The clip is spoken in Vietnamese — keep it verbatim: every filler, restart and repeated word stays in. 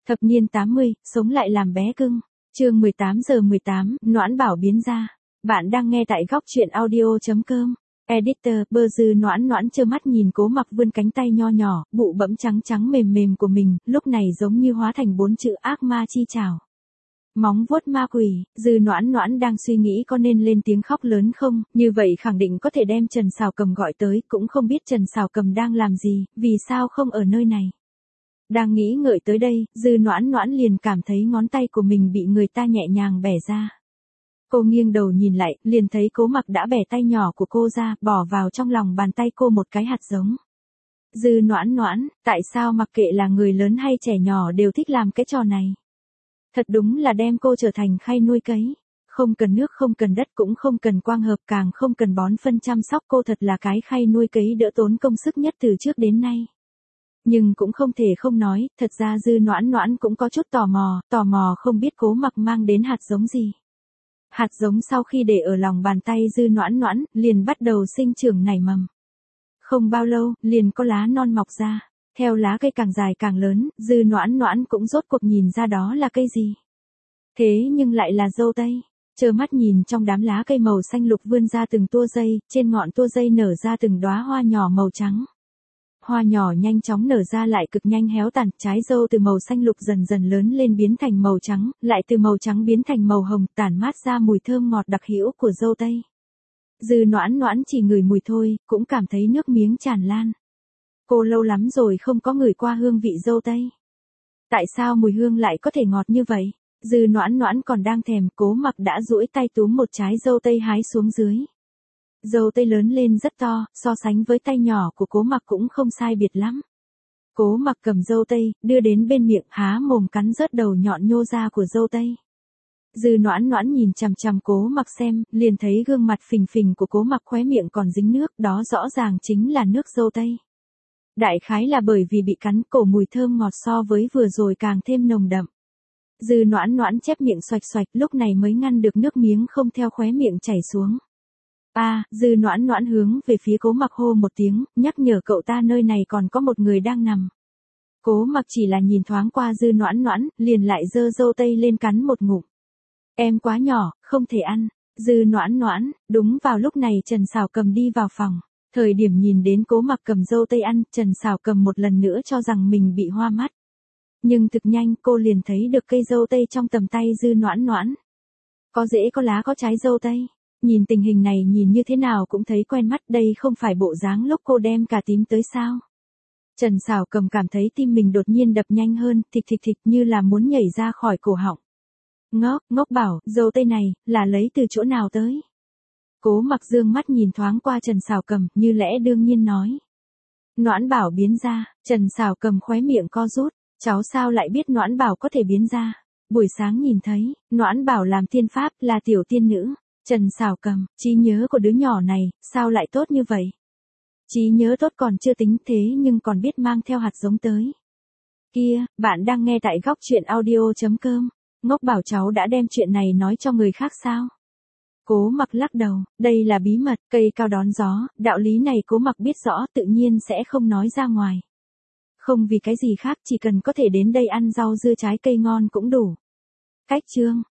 Thập niên tám mươi, sống lại làm bé cưng. Chương mười tám giờ mười tám, Noãn Bảo biến ra. Bạn đang nghe tại góc truyện audio chấm com. Editor, Bơ Dư Noãn Noãn trơ mắt nhìn Cố Mặc vươn cánh tay nho nhỏ, bụ bẫm trắng trắng mềm mềm của mình, lúc này giống như hóa thành bốn chữ ác ma chi chảo. Móng vuốt ma quỷ. Dư Noãn Noãn đang suy nghĩ có nên lên tiếng khóc lớn không, như vậy khẳng định có thể đem Trần Sào Cầm gọi tới, cũng không biết Trần Sào Cầm đang làm gì, vì sao không ở nơi này. Đang nghĩ ngợi tới đây, Dư Noãn Noãn liền cảm thấy ngón tay của mình bị người ta nhẹ nhàng bẻ ra. Cô nghiêng đầu nhìn lại, liền thấy Cố Mặc đã bẻ tay nhỏ của cô ra, bỏ vào trong lòng bàn tay cô một cái hạt giống. Dư Noãn Noãn, tại sao mặc kệ là người lớn hay trẻ nhỏ đều thích làm cái trò này? Thật đúng là đem cô trở thành khay nuôi cấy. Không cần nước, không cần đất, cũng không cần quang hợp, càng không cần bón phân chăm sóc, cô thật là cái khay nuôi cấy đỡ tốn công sức nhất từ trước đến nay. Nhưng cũng không thể không nói, thật ra Dư Noãn Noãn cũng có chút tò mò, tò mò không biết Cố Mặc mang đến hạt giống gì. Hạt giống sau khi để ở lòng bàn tay Dư Noãn Noãn, liền bắt đầu sinh trưởng nảy mầm. Không bao lâu, liền có lá non mọc ra. Theo lá cây càng dài càng lớn, Dư Noãn Noãn cũng rốt cuộc nhìn ra đó là cây gì. Thế nhưng lại là dâu tây. Trơ mắt nhìn trong đám lá cây màu xanh lục vươn ra từng tua dây, trên ngọn tua dây nở ra từng đóa hoa nhỏ màu trắng. Hoa nhỏ nhanh chóng nở ra lại cực nhanh héo tàn, trái dâu từ màu xanh lục dần dần lớn lên biến thành màu trắng, lại từ màu trắng biến thành màu hồng, tản mát ra mùi thơm ngọt đặc hữu của dâu tây. Dư Noãn Noãn chỉ ngửi mùi thôi, cũng cảm thấy nước miếng tràn lan. Cô lâu lắm rồi không có ngửi qua hương vị dâu tây. Tại sao mùi hương lại có thể ngọt như vậy? Dư Noãn Noãn còn đang thèm, Cố Mặc đã duỗi tay túm một trái dâu tây hái xuống dưới. Dâu tây lớn lên rất to, so sánh với tay nhỏ của Cố Mặc cũng không sai biệt lắm. Cố Mặc cầm dâu tây, đưa đến bên miệng, há mồm cắn rớt đầu nhọn nhô ra của dâu tây. Dư Noãn Noãn nhìn chằm chằm Cố Mặc xem, liền thấy gương mặt phình phình của Cố Mặc khóe miệng còn dính nước, đó rõ ràng chính là nước dâu tây. Đại khái là bởi vì bị cắn, cổ mùi thơm ngọt so với vừa rồi càng thêm nồng đậm. Dư Noãn Noãn chép miệng xoạch xoạch, lúc này mới ngăn được nước miếng không theo khóe miệng chảy xuống. A, à, Dư Noãn Noãn hướng về phía Cố Mặc hô một tiếng, nhắc nhở cậu ta nơi này còn có một người đang nằm. Cố Mặc chỉ là nhìn thoáng qua Dư Noãn Noãn, liền lại giơ dâu tây lên cắn một ngụm. Em quá nhỏ, không thể ăn. Dư Noãn Noãn, đúng vào lúc này Trần Sào Cầm đi vào phòng. Thời điểm nhìn đến Cố Mặc cầm dâu tây ăn, Trần Sào Cầm một lần nữa cho rằng mình bị hoa mắt. Nhưng thực nhanh cô liền thấy được cây dâu tây trong tầm tay Dư Noãn Noãn. Có rễ có lá có trái dâu tây. Nhìn tình hình này nhìn như thế nào cũng thấy quen mắt, đây không phải bộ dáng lúc cô đem cà tím tới sao. Trần Sào Cầm cảm thấy tim mình đột nhiên đập nhanh hơn, thịch thịch thịch như là muốn nhảy ra khỏi cổ họng. Ngốc, ngốc bảo, dâu tây này, là lấy từ chỗ nào tới? Cố Mặc dương mắt nhìn thoáng qua Trần Sào Cầm, như lẽ đương nhiên nói. Noãn Bảo biến ra. Trần Sào Cầm khóe miệng co rút, cháu sao lại biết Noãn Bảo có thể biến ra? Buổi sáng nhìn thấy, Noãn Bảo làm tiên pháp, là tiểu tiên nữ. Trần Sào Cầm, trí nhớ của đứa nhỏ này, sao lại tốt như vậy? Trí nhớ tốt còn chưa tính thế nhưng còn biết mang theo hạt giống tới. Kia, bạn đang nghe tại góc truyện audio chấm com. Ngốc bảo cháu đã đem chuyện này nói cho người khác sao? Cố Mặc lắc đầu, đây là bí mật, cây cao đón gió, đạo lý này Cố Mặc biết rõ, tự nhiên sẽ không nói ra ngoài. Không vì cái gì khác, chỉ cần có thể đến đây ăn rau dưa trái cây ngon cũng đủ. Cách chương.